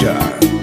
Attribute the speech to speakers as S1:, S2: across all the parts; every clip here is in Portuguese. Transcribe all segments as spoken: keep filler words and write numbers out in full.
S1: Richard.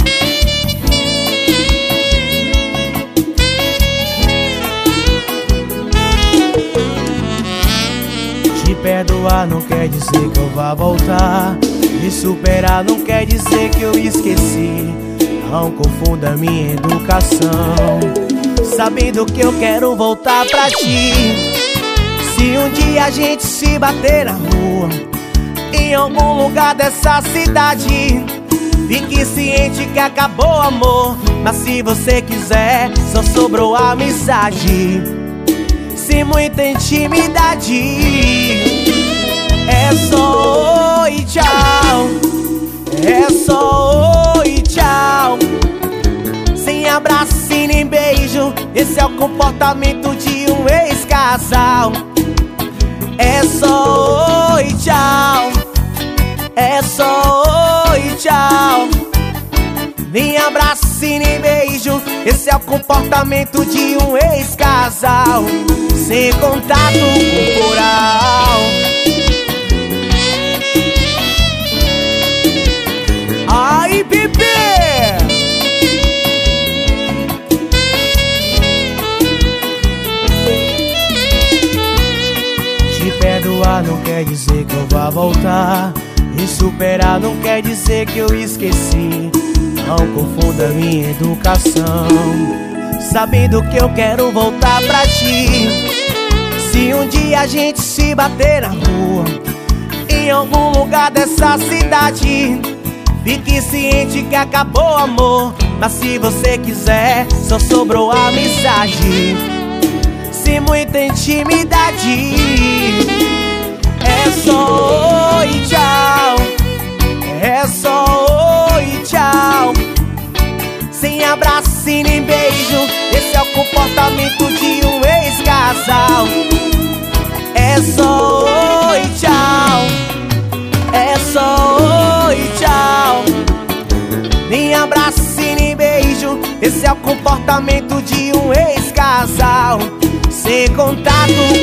S2: Te perdoar não quer dizer que eu vá voltar. Me superar não quer dizer que eu esqueci. Não confunda minha educação, sabendo que eu quero voltar pra ti. Se um dia a gente se bater na rua, em algum lugar dessa cidade, fique ciente que acabou o amor. Mas se você quiser, só sobrou amizade. Sem muita intimidade, é só oi, tchau. É só oi, tchau. Sem abraço e nem beijo, esse é o comportamento de um ex-casal. É só oi, tchau. É só oi, tchau. Nem abraço e nem beijo, esse é o comportamento de um ex-casal. Sem contato corporal. Ai, bebê! Te perdoar não quer dizer que eu vá voltar. Me superar não quer dizer que eu esqueci. Não confunda minha educação, sabendo que eu quero voltar pra ti. Se um dia a gente se bater na rua, em algum lugar dessa cidade, fique ciente que acabou o amor. Mas se você quiser, só sobrou amizade. Sem muita intimidade, é só oi, tchau. É só oi, tchau. Sem abraço e nem beijo, esse é o comportamento de um ex-casal. É só oi, tchau. É só oi, tchau. Nem abraço e nem beijo, esse é o comportamento de um ex-casal. Sem contato